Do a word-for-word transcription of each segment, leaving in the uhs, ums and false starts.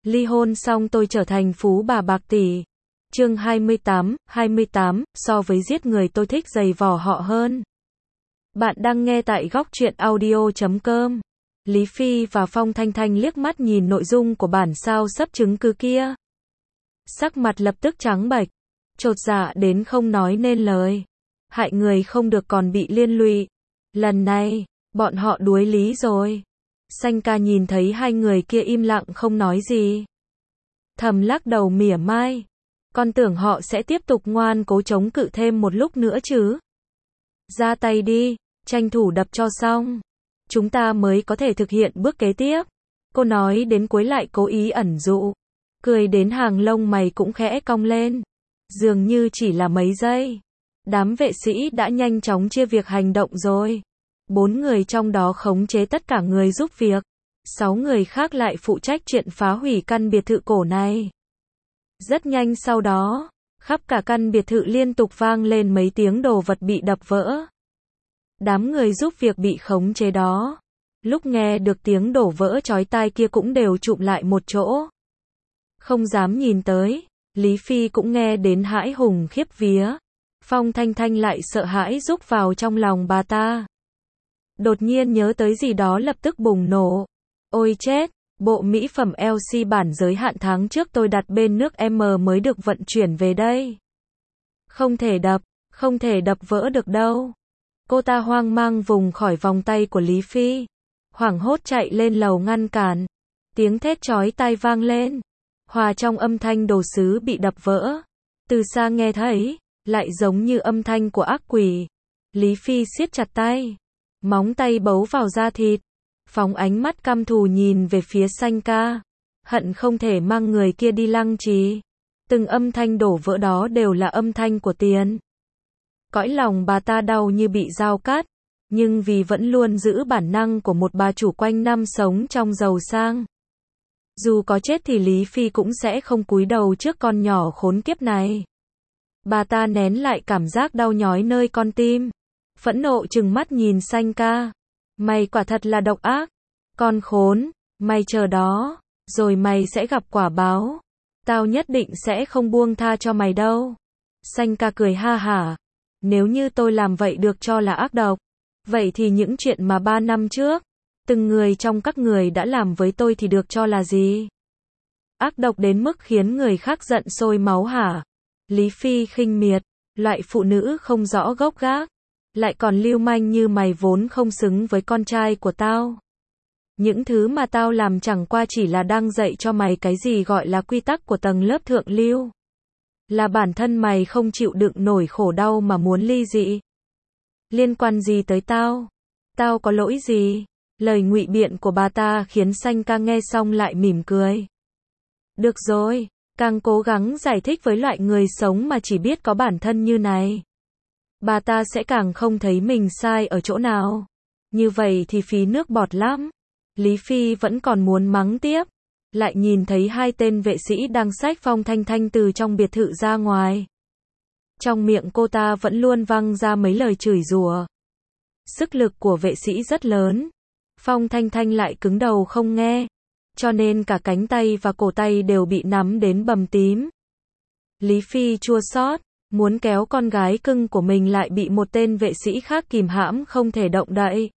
Ly hôn xong tôi trở thành phú bà bạc tỷ. Chương hai mươi tám, hai mươi tám, so với giết người tôi thích giày vò họ hơn. Bạn đang nghe tại góc truyện audio chấm com. Lý Phi và Phong Thanh Thanh liếc mắt nhìn nội dung của bản sao sắp chứng cứ kia. Sắc mặt lập tức trắng bệch, chột dạ đến không nói nên lời. Hại người không được còn bị liên lụy. Lần này, bọn họ đuối lý rồi. Xanh ca nhìn thấy hai người kia im lặng không nói gì. Thầm lắc đầu mỉa mai. Con tưởng họ sẽ tiếp tục ngoan cố chống cự thêm một lúc nữa chứ. Ra tay đi, tranh thủ đập cho xong. Chúng ta mới có thể thực hiện bước kế tiếp. Cô nói đến cuối lại cố ý ẩn dụ. Cười đến hàng lông mày cũng khẽ cong lên. Dường như chỉ là mấy giây. Đám vệ sĩ đã nhanh chóng chia việc hành động rồi. Bốn người trong đó khống chế tất cả người giúp việc. Sáu người khác lại phụ trách chuyện phá hủy căn biệt thự cổ này. Rất nhanh sau đó, khắp cả căn biệt thự liên tục vang lên mấy tiếng đồ vật bị đập vỡ. Đám người giúp việc bị khống chế đó, lúc nghe được tiếng đổ vỡ chói tai kia cũng đều chụm lại một chỗ. Không dám nhìn tới, Lý Phi cũng nghe đến hãi hùng khiếp vía. Phong Thanh Thanh lại sợ hãi rúc vào trong lòng bà ta. Đột nhiên nhớ tới gì đó lập tức bùng nổ. Ôi chết, bộ mỹ phẩm lờ xê bản giới hạn tháng trước tôi đặt bên nước M mới được vận chuyển về đây. Không thể đập, không thể đập vỡ được đâu. Cô ta hoang mang vùng khỏi vòng tay của Lý Phi. Hoảng hốt chạy lên lầu ngăn cản. Tiếng thét chói tai vang lên. Hòa trong âm thanh đồ sứ bị đập vỡ. Từ xa nghe thấy, lại giống như âm thanh của ác quỷ. Lý Phi siết chặt tay. Móng tay bấu vào da thịt. Phóng ánh mắt căm thù nhìn về phía Xanh ca. Hận không thể mang người kia đi lăng trì. Từng âm thanh đổ vỡ đó đều là âm thanh của tiền. Cõi lòng bà ta đau như bị dao cắt. Nhưng vì vẫn luôn giữ bản năng của một bà chủ quanh năm sống trong giàu sang. Dù có chết thì Lý Phi cũng sẽ không cúi đầu trước con nhỏ khốn kiếp này. Bà ta nén lại cảm giác đau nhói nơi con tim. Phẫn nộ trừng mắt nhìn Xanh ca. Mày quả thật là độc ác. Con khốn, mày chờ đó, rồi mày sẽ gặp quả báo. Tao nhất định sẽ không buông tha cho mày đâu. Xanh ca cười ha hả. Nếu như tôi làm vậy được cho là ác độc. Vậy thì những chuyện mà ba năm trước, từng người trong các người đã làm với tôi thì được cho là gì? Ác độc đến mức khiến người khác giận sôi máu hả? Lý Phi khinh miệt, loại phụ nữ không rõ gốc gác. Lại còn lưu manh như mày vốn không xứng với con trai của tao. Những thứ mà tao làm chẳng qua chỉ là đang dạy cho mày cái gì gọi là quy tắc của tầng lớp thượng lưu. Là bản thân mày không chịu đựng nổi khổ đau mà muốn ly dị. Liên quan gì tới tao? Tao có lỗi gì? Lời ngụy biện của bà ta khiến Xanh ca nghe xong lại mỉm cười. Được rồi, càng cố gắng giải thích với loại người sống mà chỉ biết có bản thân như này. Bà ta sẽ càng không thấy mình sai ở chỗ nào. Như vậy thì phí nước bọt lắm. Lý Phi vẫn còn muốn mắng tiếp. Lại nhìn thấy hai tên vệ sĩ đang xách Phong Thanh Thanh từ trong biệt thự ra ngoài. Trong miệng cô ta vẫn luôn văng ra mấy lời chửi rủa. Sức lực của vệ sĩ rất lớn. Phong Thanh Thanh lại cứng đầu không nghe. Cho nên cả cánh tay và cổ tay đều bị nắm đến bầm tím. Lý Phi chua xót. Muốn kéo con gái cưng của mình lại bị một tên vệ sĩ khác kìm hãm không thể động đậy.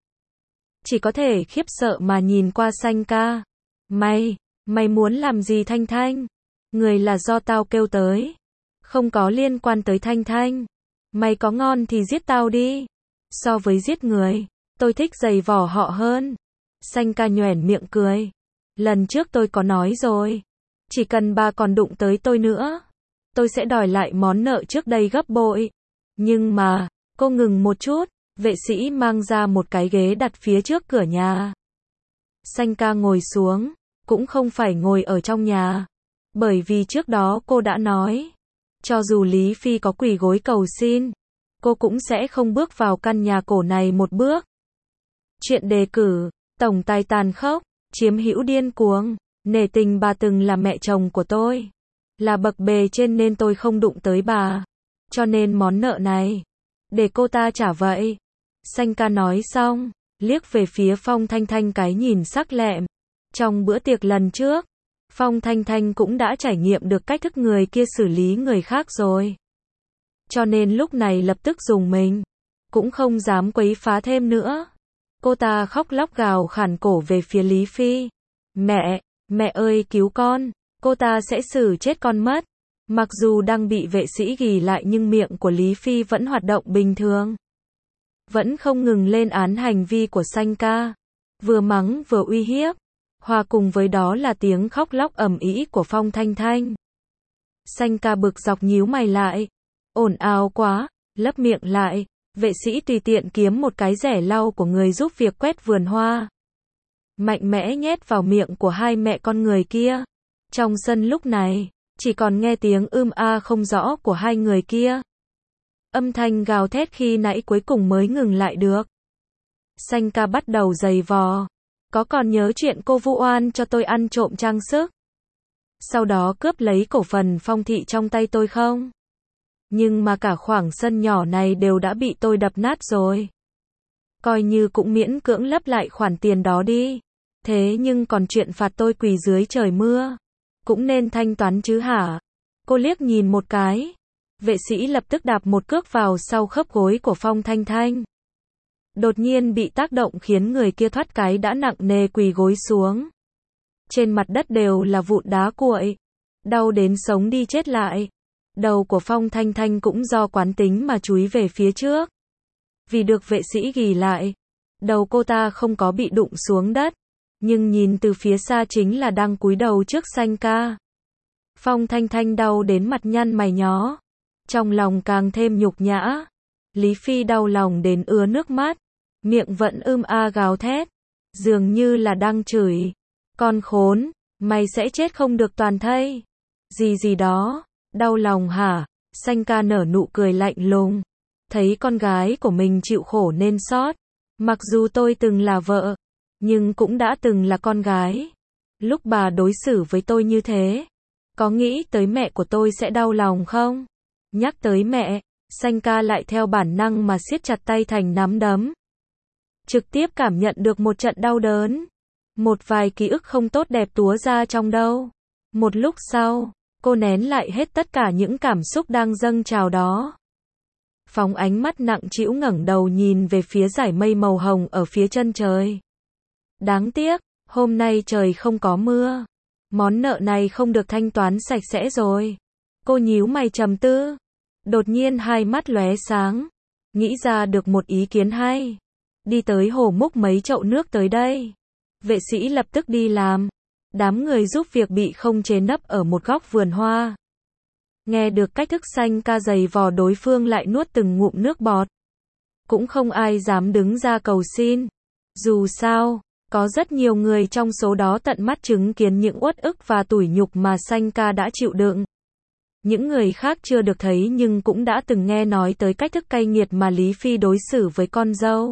Chỉ có thể khiếp sợ mà nhìn qua Xanh ca. Mày, mày muốn làm gì Thanh Thanh? Người là do tao kêu tới. Không có liên quan tới Thanh Thanh. Mày có ngon thì giết tao đi. So với giết người, tôi thích giày vò họ hơn. Xanh ca nhoẻn miệng cười. Lần trước tôi có nói rồi. Chỉ cần bà còn đụng tới tôi nữa. Tôi sẽ đòi lại món nợ trước đây gấp bội. Nhưng mà, cô ngừng một chút, vệ sĩ mang ra một cái ghế đặt phía trước cửa nhà. Xanh ca ngồi xuống, cũng không phải ngồi ở trong nhà. Bởi vì trước đó cô đã nói, cho dù Lý Phi có quỳ gối cầu xin, cô cũng sẽ không bước vào căn nhà cổ này một bước. Chuyện đề cử, tổng tài tàn khốc, chiếm hữu điên cuồng, nể tình bà từng là mẹ chồng của tôi. Là bậc bề trên nên tôi không đụng tới bà. Cho nên món nợ này, để cô ta trả vậy. Xanh ca nói xong, liếc về phía Phong Thanh Thanh cái nhìn sắc lẹm. Trong bữa tiệc lần trước, Phong Thanh Thanh cũng đã trải nghiệm được cách thức người kia xử lý người khác rồi. Cho nên lúc này lập tức dùng mình, cũng không dám quấy phá thêm nữa. Cô ta khóc lóc gào khản cổ về phía Lý Phi. Mẹ, mẹ ơi cứu con, cô ta sẽ xử chết con mất. Mặc dù đang bị vệ sĩ ghì lại nhưng miệng của Lý Phi vẫn hoạt động bình thường. Vẫn không ngừng lên án hành vi của Sanh ca. Vừa mắng vừa uy hiếp. Hòa cùng với đó là tiếng khóc lóc ầm ĩ của Phong Thanh Thanh. Sanh ca bực dọc nhíu mày lại. Ồn ào quá, lấp miệng lại. Vệ sĩ tùy tiện kiếm một cái rẻ lau của người giúp việc quét vườn hoa. Mạnh mẽ nhét vào miệng của hai mẹ con người kia. Trong sân lúc này, chỉ còn nghe tiếng ưm a không rõ của hai người kia. Âm thanh gào thét khi nãy cuối cùng mới ngừng lại được. Sanh ca bắt đầu giày vò. Có còn nhớ chuyện cô vu oan cho tôi ăn trộm trang sức? Sau đó cướp lấy cổ phần Phong thị trong tay tôi không? Nhưng mà cả khoảng sân nhỏ này đều đã bị tôi đập nát rồi. Coi như cũng miễn cưỡng lấp lại khoản tiền đó đi. Thế nhưng còn chuyện phạt tôi quỳ dưới trời mưa, cũng nên thanh toán chứ hả? Cô liếc nhìn một cái. Vệ sĩ lập tức đạp một cước vào sau khớp gối của Phong Thanh Thanh. Đột nhiên bị tác động khiến người kia thoát cái đã nặng nề quỳ gối xuống. Trên mặt đất đều là vụn đá cuội. Đau đến sống đi chết lại. Đầu của Phong Thanh Thanh cũng do quán tính mà chúi về phía trước. Vì được vệ sĩ ghì lại, đầu cô ta không có bị đụng xuống đất. Nhưng nhìn từ phía xa chính là đang cúi đầu trước Sanh ca. Phong Thanh Thanh đau đến mặt nhăn mày nhó. Trong lòng càng thêm nhục nhã. Lý Phi đau lòng đến ứa nước mắt. Miệng vẫn ưm a gào thét. Dường như là đang chửi. Con khốn, mày sẽ chết không được toàn thây. Gì gì đó, đau lòng hả? Sanh ca nở nụ cười lạnh lùng. Thấy con gái của mình chịu khổ nên xót. Mặc dù tôi từng là vợ, nhưng cũng đã từng là con gái. Lúc bà đối xử với tôi như thế, có nghĩ tới mẹ của tôi sẽ đau lòng không? Nhắc tới mẹ, Sanh ca lại theo bản năng mà siết chặt tay thành nắm đấm. Trực tiếp cảm nhận được một trận đau đớn. Một vài ký ức không tốt đẹp túa ra trong đầu. Một lúc sau, cô nén lại hết tất cả những cảm xúc đang dâng trào đó. Phóng ánh mắt nặng trĩu ngẩng đầu nhìn về phía dải mây màu hồng ở phía chân trời. Đáng tiếc, hôm nay trời không có mưa. Món nợ này không được thanh toán sạch sẽ rồi. Cô nhíu mày trầm tư. Đột nhiên hai mắt lóe sáng. Nghĩ ra được một ý kiến hay. Đi tới hồ múc mấy chậu nước tới đây. Vệ sĩ lập tức đi làm. Đám người giúp việc bị không chế nấp ở một góc vườn hoa. Nghe được cách thức Sanh ca giày vò đối phương lại nuốt từng ngụm nước bọt. Cũng không ai dám đứng ra cầu xin. Dù sao, có rất nhiều người trong số đó tận mắt chứng kiến những uất ức và tủi nhục mà Sanh ca đã chịu đựng. Những người khác chưa được thấy nhưng cũng đã từng nghe nói tới cách thức cay nghiệt mà Lý Phi đối xử với con dâu.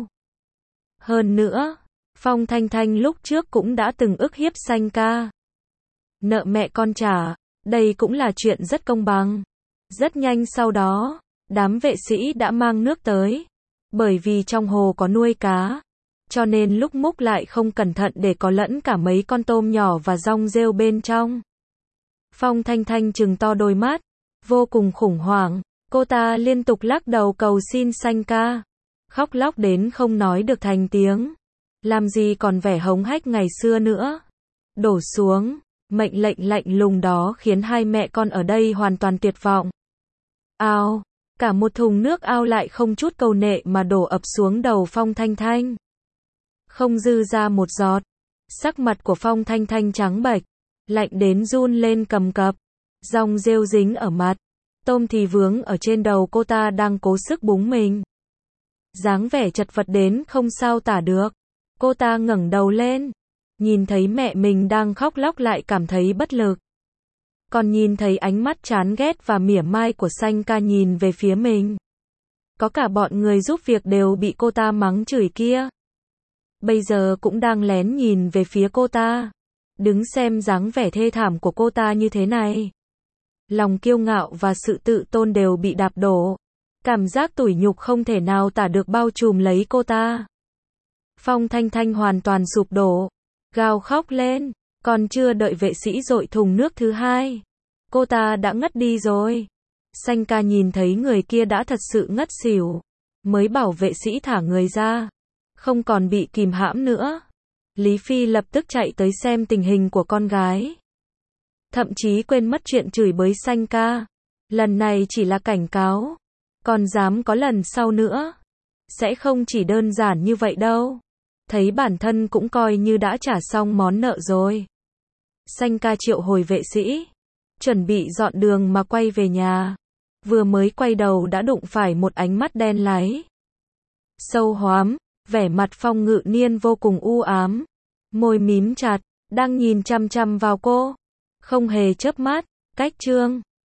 Hơn nữa, Phong Thanh Thanh lúc trước cũng đã từng ức hiếp Sanh ca. Nợ mẹ con trả, đây cũng là chuyện rất công bằng. Rất nhanh sau đó, đám vệ sĩ đã mang nước tới. Bởi vì trong hồ có nuôi cá, cho nên lúc múc lại không cẩn thận để có lẫn cả mấy con tôm nhỏ và dong rêu bên trong. Phong Thanh Thanh trừng to đôi mắt, vô cùng khủng hoảng. Cô ta liên tục lắc đầu cầu xin Sanh ca. Khóc lóc đến không nói được thành tiếng. Làm gì còn vẻ hống hách ngày xưa nữa. Đổ xuống, mệnh lệnh lạnh lùng đó khiến hai mẹ con ở đây hoàn toàn tuyệt vọng. Ao, cả một thùng nước ao lại không chút câu nệ mà đổ ập xuống đầu Phong Thanh Thanh. Không dư ra một giọt. Sắc mặt của Phong Thanh Thanh trắng bệch, lạnh đến run lên cầm cập. Dong rêu dính ở mặt, tôm thì vướng ở trên đầu cô ta đang cố sức búng mình. Dáng vẻ chật vật đến không sao tả được. Cô ta ngẩng đầu lên, nhìn thấy mẹ mình đang khóc lóc lại cảm thấy bất lực. Còn nhìn thấy ánh mắt chán ghét và mỉa mai của Sanh ca nhìn về phía mình. Có cả bọn người giúp việc đều bị cô ta mắng chửi kia. Bây giờ cũng đang lén nhìn về phía cô ta. Đứng xem dáng vẻ thê thảm của cô ta như thế này. Lòng kiêu ngạo và sự tự tôn đều bị đạp đổ. Cảm giác tủi nhục không thể nào tả được bao trùm lấy cô ta. Phong Thanh Thanh hoàn toàn sụp đổ. Gào khóc lên. Còn chưa đợi vệ sĩ dội thùng nước thứ hai, cô ta đã ngất đi rồi. Sanh ca nhìn thấy người kia đã thật sự ngất xỉu, mới bảo vệ sĩ thả người ra, không còn bị kìm hãm nữa. Lý Phi lập tức chạy tới xem tình hình của con gái. Thậm chí quên mất chuyện chửi bới Sanh ca. Lần này chỉ là cảnh cáo, còn dám có lần sau nữa, sẽ không chỉ đơn giản như vậy đâu. Thấy bản thân cũng coi như đã trả xong món nợ rồi. Sanh ca triệu hồi vệ sĩ, chuẩn bị dọn đường mà quay về nhà. Vừa mới quay đầu đã đụng phải một ánh mắt đen láy, sâu hoắm, vẻ mặt Phong Ngự Niên vô cùng u ám, môi mím chặt, đang nhìn chăm chăm vào cô, không hề chớp mắt. Cách chương